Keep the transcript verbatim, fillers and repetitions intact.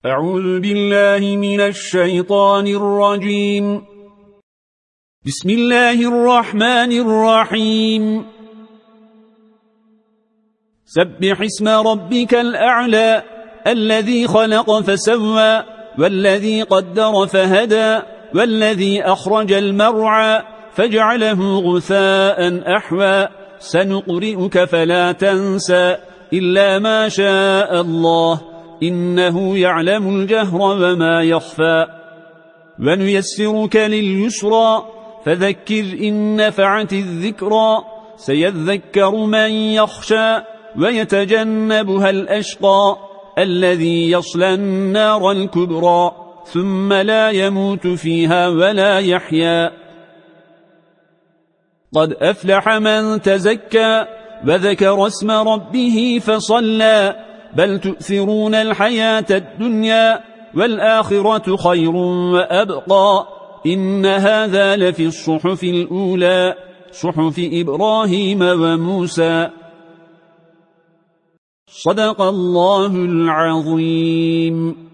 أعوذ بالله من الشيطان الرجيم. بسم الله الرحمن الرحيم. سبح اسم ربك الأعلى الذي خلق فسوى والذي قدر فهدى والذي أخرج المرعى فاجعله غثاء أحوى سنقرئك فلا تنسى إلا ما شاء الله إنه يعلم الجهر وما يخفى ونيسرك لليسرى فذكر إن نفعت الذكرى سيذكر من يخشى ويتجنبها الأشقى الذي يصلى النار الكبرى ثم لا يموت فيها ولا يحيا قد أفلح من تزكى وذكر اسم ربه فصلى بل تؤثرون الحياة الدنيا والآخرة خير وأبقى إن هذا لفي الصحف الأولى صحف إبراهيم وموسى. صدق الله العظيم.